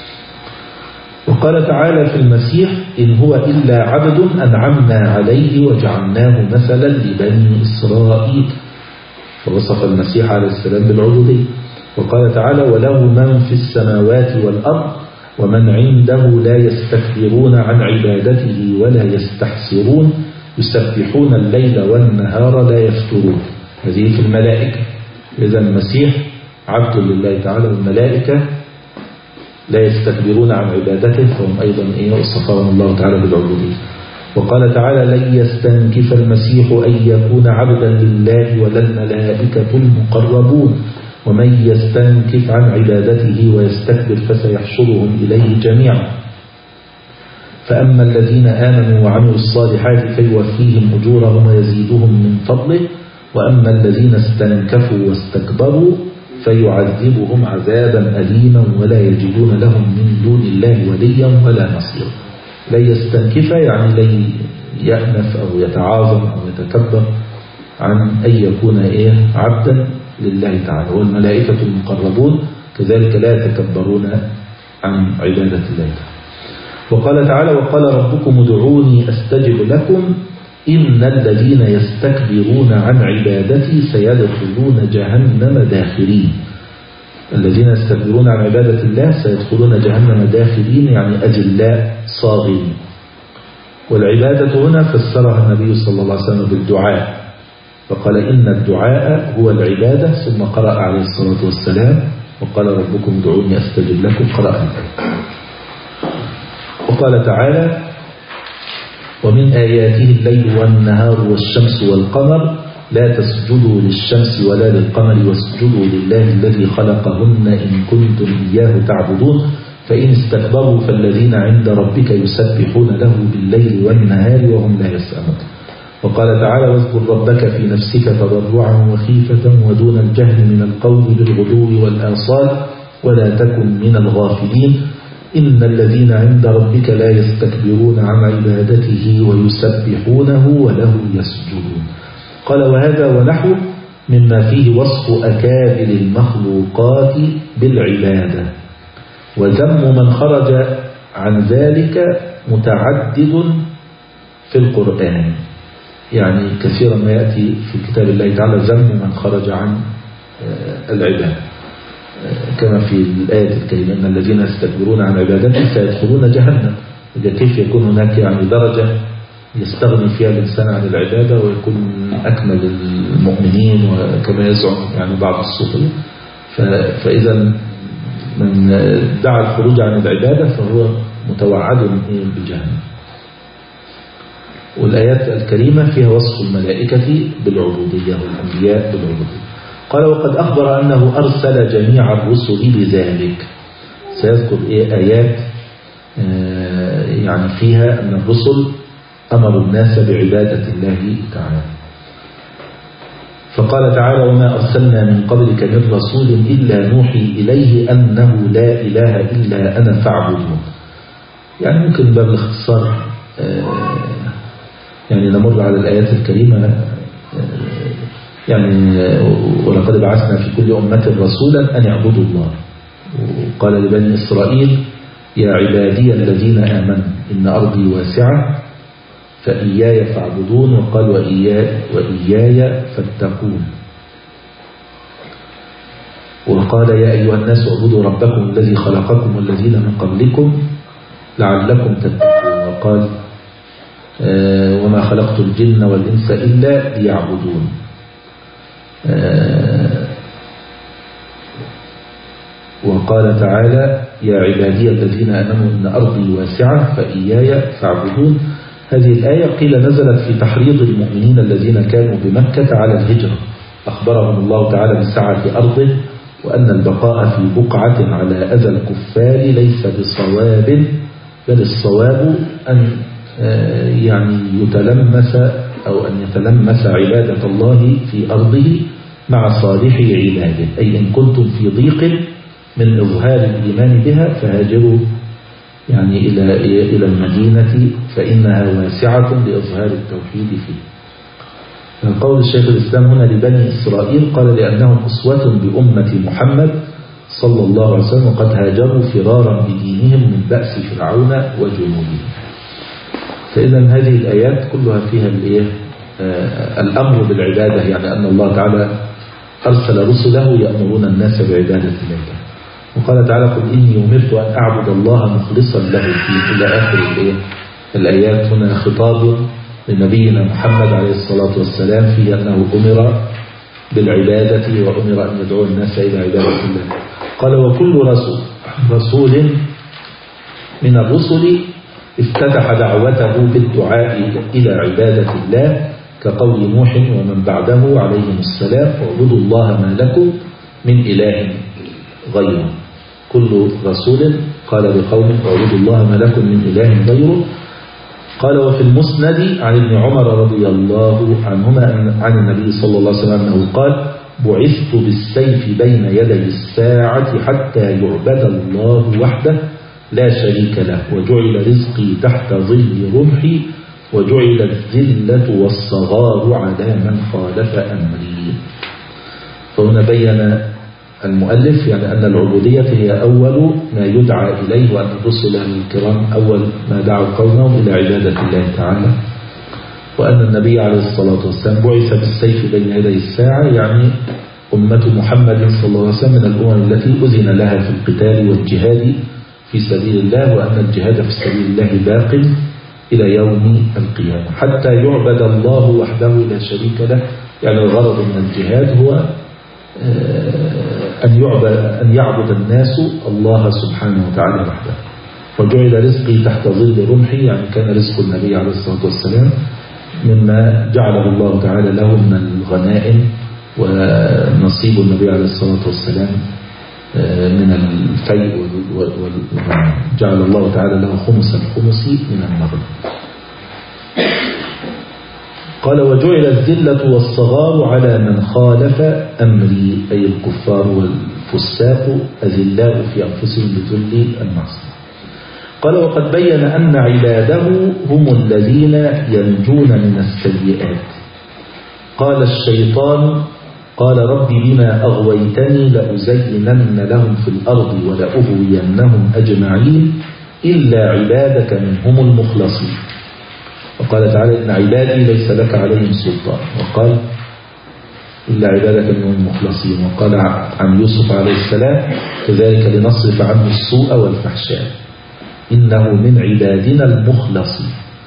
وقال تعالى في المسيح: إن هو إلا عبد أنعمنا عليه وجعلناه مثلا لبني إسرائيل، فوصف المسيح عليه السلام بالعبودية. وقال تعالى: وله من في السماوات والأرض ومن عنده لا يستكبرون عن عبادته ولا يستحسرون يسبحون الليل والنهار لا يفترون. هذه في الملائكة. إذا المسيح عبد لله تعالى، والملائكة لا يستكبرون عن عبادته، فهم أيضا إيه وصفهم الله تعالى بالعبودية. وقال تعالى: لن يستنكف المسيح أن يكون عبدا لله ولا الملائكة المقربون ومن يستنكف عن عبادته ويستكبر فسيحشرهم إليه جميعا. فأما الذين آمنوا وعملوا الصالحات فيوفيهم أجورهم ويزيدهم من فضله، وأما الذين استنكفوا واستكبروا فيعذبهم عذابا أليما ولا يجدون لهم من دون الله وليا ولا نصيرا. لا يستنكف يعني لا يأنف أو يتعاظم أو يتكبر عن أن يكون إيه عبدا لله تعالى. والملائكة المقربون كذلك لا يتكبرون عن عبادة الله تعالى. وقال تعالى: وقال ربكم ادعوني أستجب لكم إن الذين يستكبرون عن عبادتي سيدخلون جهنم داخرين. الذين يستكبرون عن عبادة الله سيدخلون جهنم داخرين، يعني أجلاء صاغرين. والعبادة هنا فسرها النبي صلى الله عليه وسلم بالدعاء، فقال إن الدعاء هو العبادة، ثم قرأ عليه الصلاة والسلام وقال ربكم ادعوني أستجب لكم، قرأ. وقال تعالى ومن آياته الليل والنهار والشمس والقمر لا تسجدوا للشمس ولا للقمر واسجدوا لله الذي خلقهن إن كنتم إياه تعبدون فإن استكبروا فالذين عند ربك يسبحون له بالليل والنهار وهم لا يسأمون. وقال تعالى واذكر ربك في نفسك تضرعا وخيفة ودون الجهل من القول بالغدو والآصال ولا تكن من الغافلين إن الذين عند ربك لا يستكبرون عن عبادته ويسبحونه وله يسجدون. قال وهذا ونحو مما فيه وصف أكابر المخلوقات بالعبادة، وذم من خرج عن ذلك متعدد في القرآن، يعني كثيرا ما يأتي في كتاب الله تعالى ذم من خرج عن العبادة، كما في الآية الكريمة إن الذين يستكبرون عن عبادته سيدخلون جهنم. إذا كيف يكون هناك يعني درجة يستغني فيها الإنسان عن العبادة ويكون أكمل المؤمنين وكما يزعم يعني بعض الصوفية. فإذا من دعا الخروج عن العبادة فهو متوعد بجهنم. والآيات الكريمة فيها وصف الملائكة بالعبودية والأنبياء بالعبودية. قال وقد أخبر أنه أرسل جميع الرسل بذلك. سيذكر إيه آيات يعني فيها أن الرسل أمروا الناس بعبادة الله تعالى. فقال تعالى وما أرسلنا من قبلك من رسول إلا نوحي إليه أنه لا إله إلا أنا فاعبدون. يعني ممكن باب الاختصار يعني نمر على الآيات الكريمة. يعني ولقد بعثنا في كل أمة رسولا أن يعبدوا الله. وقال لبني إسرائيل يا عبادي الذين آمنوا إن أرضي واسعة فإياي فاعبدون. وقال وإياي, وإياي فاتقون. وقال يا أيها الناس اعبدوا ربكم الذي خلقكم والذين من قبلكم لعلكم تتقون. وقال آه وما خلقت الجن والإنس إلا ليعبدون. آه وقال تعالى يا عبادي الذين آمنوا إن أرضي واسعة فإياي فاعبدون. هذه الآية قيل نزلت في تحريض المؤمنين الذين كانوا بمكة على الهجرة. أخبرهم الله تعالى بسعة أرضه وأن البقاء في بقعة على أذى الكفار ليس بصواب، بل الصواب أن يعني يتلمس أو أن يتلمس عبادة الله في أرضه مع صالح عباده. أي إن كنتم في ضيق من إظهار الإيمان بها فهاجروا يعني إلى إلى المدينة فإنها واسعة لإظهار التوحيد فيه. قول الشيخ الإسلام هنا لبني إسرائيل قال لأنهم أسوة بأمة محمد صلى الله عليه وسلم وقد هاجروا فرارا بدينهم من بأس فرعون وجنوده. فإذا هذه الآيات كلها فيها الإيه آه الأمر بالعبادة، يعني أن الله تعالى أرسل رسله يأمرون الناس بعبادة الله. وقال تعالى قل إني أمرت أن أعبد الله مخلصا له الدين إلى آخر الآيات. هنا خطاب لنبينا محمد عليه الصلاة والسلام فيه أنه أمر بالعبادة وأمر أن يدعو الناس إلى عبادة الله. قال وكل رسول رسول من الرسل افتتح دعوته بالدعاء إلى عبادة الله كقول نوح ومن بعده عليهم السلام اعبدوا الله ما لكم من إله غيره. كل رسول قال لقوم اعبدوا الله ما لكم من إله غيره. قال وفي المسند عن ابن عمر رضي الله عنهما عن النبي صلى الله عليه وسلم أنه قال بعثت بالسيف بين يدي الساعة حتى يعبد الله وحده لا شريك له وجعل رزقي تحت ظل رمحي وجعل الذلة والصغار على من خالف أمري. فهنا بين المؤلف يعني أن العبودية هي أول ما يدعى إليه، وأن الرسل الكرام أول ما دعوا قومهم إلى عبادة الله تعالى، وأن النبي عليه الصلاة والسلام بعث بالسيف بين يدي الساعة، يعني أمة محمد صلى الله عليه وسلم من الأمم التي أذن لها في القتال والجهاد في سبيل الله، وأن الجهاد في سبيل الله باق إلى يوم القيامة حتى يعبد الله وحده لا شريك له. يعني الغرض من الجهاد هو أن يعبد, أن يعبد الناس الله سبحانه وتعالى وحده. وجعل رزقي تحت ظل رمحي، يعني كان رزق النبي عليه الصلاة والسلام مما جعله الله تعالى له من الغنائم، ونصيب النبي عليه الصلاة والسلام من الفيء والغنائم جعل الله تعالى له خمس الخمس من المغنم. قال وجعل الذلة والصغار على من خالف أمري، أي الكفار والفساق أذلاء في أنفسهم بذل المعصية. قال وقد بين أن عباده هم الذين ينجون من السيئات. قال الشيطان قال رب بما أغويتني لأزينن لهم في الأرض ولأغوينهم أجمعين إلا عبادك منهم المخلصين. وقال تعالى إن عبادي ليس لك عليهم سلطان، وقال إلا عبادك منهم المخلصين. وقال عن يوسف عليه السلام كذلك لنصرف عنه السوء والفحشاء إنه من عبادنا المخلصين.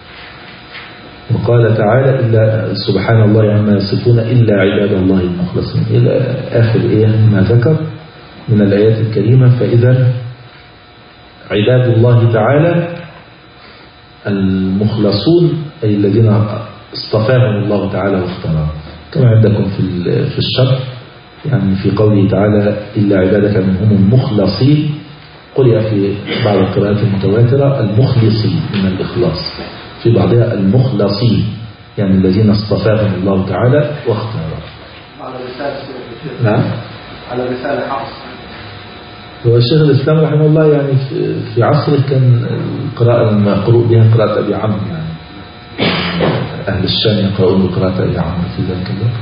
وقال تعالى إلا سبحان الله عما يصفون إلا عباد الله المخلصين إلى آخر إيه ما ذكر من الآيات الكريمة. فإذا عباد الله تعالى المخلصون أي الذين اصطفاهم الله تعالى واختارهم، كما عندكم في في الشرح يعني في قوله تعالى إلا عبادك منهم المخلصين، قل في بعض القراءات المتواترة المخلصين من الإخلاص، في بعضها المخلصين يعني الذين اصطفاهم الله تعالى واختارهم. على رسالة نعم على رسالة حفص. هو الشيخ الإسلام رحمه الله يعني في عصره كان القراءة المقروء بها قراءة أبي عمرو، يعني أهل الشام يقرؤون بقراءة أبي عمرو في ذلك الوقت.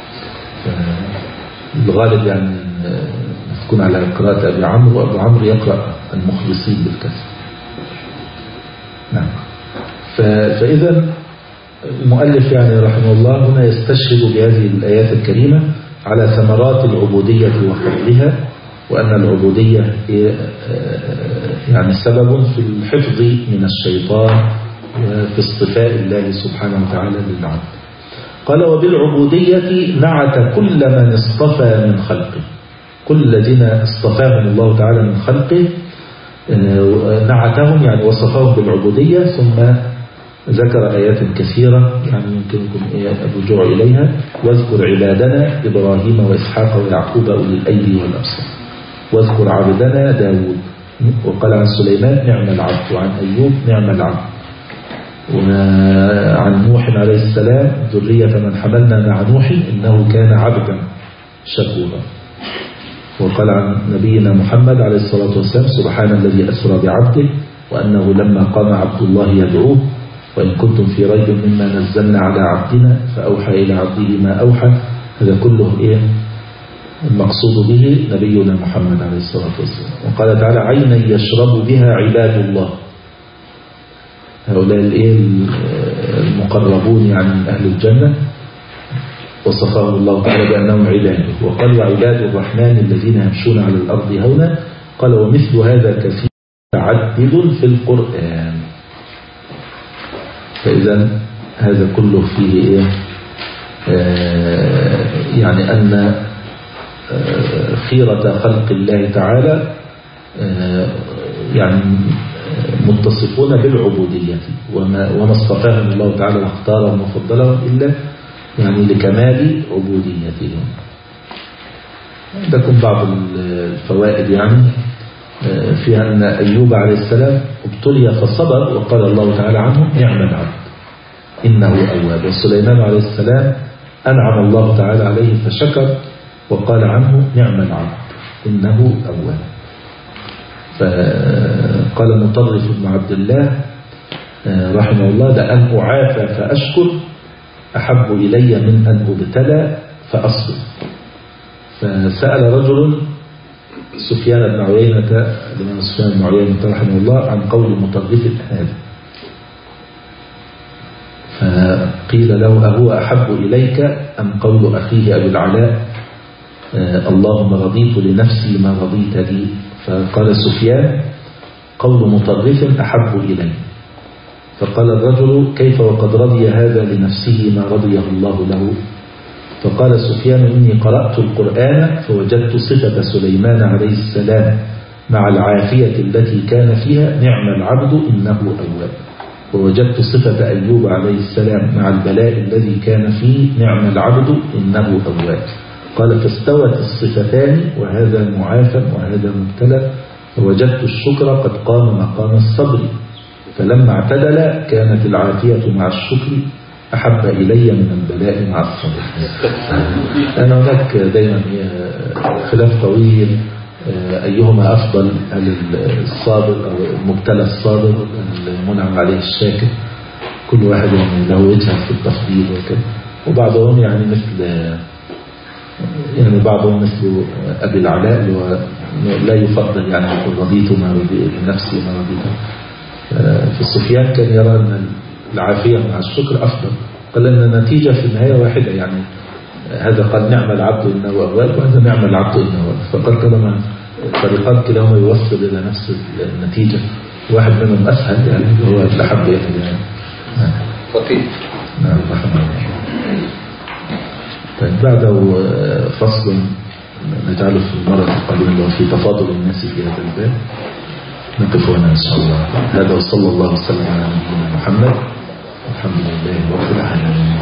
الغالب يعني تكون على قراءة أبي عمرو، وأبو عمرو يقرأ المخلصين بالكسر. نعم. فإذا المؤلف يعني رحمه الله هنا يستشهد بهذه الآيات الكريمة على ثمرات العبودية وفضلها، وأن العبودية يعني سبب في الحفظ من الشيطان وفي اصطفاء الله سبحانه وتعالى للعبد. قال وبالعبودية نعت كل من اصطفى من خلقه، كل الذين اصطفاهم الله تعالى من خلقه نعتهم يعني وصفهم بالعبودية، ثم ذكر آيات كثيرة يعني يمكنكم الرجوع إليها. واذكر عبادنا إبراهيم وإسحاق ويعقوب أولي الأيدي والأبصار، واذكر عبدنا داود. وقال عن سليمان نعم العبد، وعن أيوب نعم العبد، وعن نوح عليه السلام ذرية من حملنا مع نوح إنه كان عبدا شكورا. وقال عن نبينا محمد عليه الصلاة والسلام سبحان الذي أسرى بعبده وأنه لما قام عبد الله يدعوه وإن كنتم في ريب مما نزلنا على عبدنا فأوحى إلى عبده ما أوحى. هذا كله إيه المقصود به نبينا محمد عليه الصلاة والسلام. وقال تعالى عينا يشرب بها عباد الله، هؤلاء الإيه المقربون يعني من أهل الجنة وصفهم الله تعالى بأنهم عباده. وقال وعباد الرحمن الذين يمشون على الأرض هونا. قال ومثل هذا كثير متعدد في القرآن. فإذا هذا كله فيه إيه آه يعني أن آه خيرة خلق الله تعالى آه يعني متصفون بالعبودية، وما, وما اصطفاهم الله تعالى واختارهم وفضلهم إلا يعني لكمال عبوديتهم. عندكم بعض الفوائد يعني فيها أن أيوب عليه السلام ابتلي فصبر وقال الله تعالى عنه نعم العبد إنه أواب. وسليمان عليه السلام أنعم الله تعالى عليه فشكر وقال عنه نعم العبد إنه أواب. فقال مطرف بن عبد الله رحمه الله لأن أعافى فأشكر أحب إلي من أن أبتلى فأصبر. فسأل رجل سفيان بن عيينة الإمام سفيان بن عيينة رحمه الله عن قول مطرف هذا، فقيل له أهو أحب إليك أم قول أخيه أبي العلاء اللهم رضيت لنفسي ما رضيت لي؟ فقال سفيان قول مطرف أحب إلي. فقال الرجل: كيف وقد رضي هذا لنفسه ما رضيه الله له؟ فقال سفيان: إني قرأت القرآن فوجدت صفة سليمان عليه السلام مع العافية التي كان فيها نعم العبد إنه أواب، ووجدت صفة أيوب عليه السلام مع البلاء الذي كان فيه نعم العبد إنه أواب. قال: فاستوت الصفتان، وهذا معافى وهذا مبتلى، فوجدت الشكر قد قام مقام الصبر، فلما اعتدل كانت العافية مع الشكر أحب إلي من البلاء مع الصبر. لأن هناك دائما خلاف طويل أيهما أفضل، هل الصابر أو المبتلى الصابر المنعم عليه الشاكر؟ كل واحد يعني له وجهه في التفضيل وكذا. وبعضهم يعني مثل يعني بعضهم مثل أبي العلاء لا يفضل، يعني يقول رضيت ما رضيت لنفسي ما رضيت. فالسفيان كان يرى أن العافية مع الشكر أفضل. قال أن النتيجة في النهاية واحدة، يعني هذا قال نعم العبد إنه أواب، وهذا نعم العبد إنه أواب. فقال طالما الطريقان كلاهما يوصل إلى نفس النتيجة، واحد منهم أسهل يعني هو الأحب يعني. خطيب. نعم رحمه الله. طيب بعده فصل نجعله في المرة القادمة اللي هو في تفاضل الناس في هذا الباب. نقف هنا إن شاء الله. هذا وصلى الله وسلم على نبينا محمد والحمد لله رب العالمين.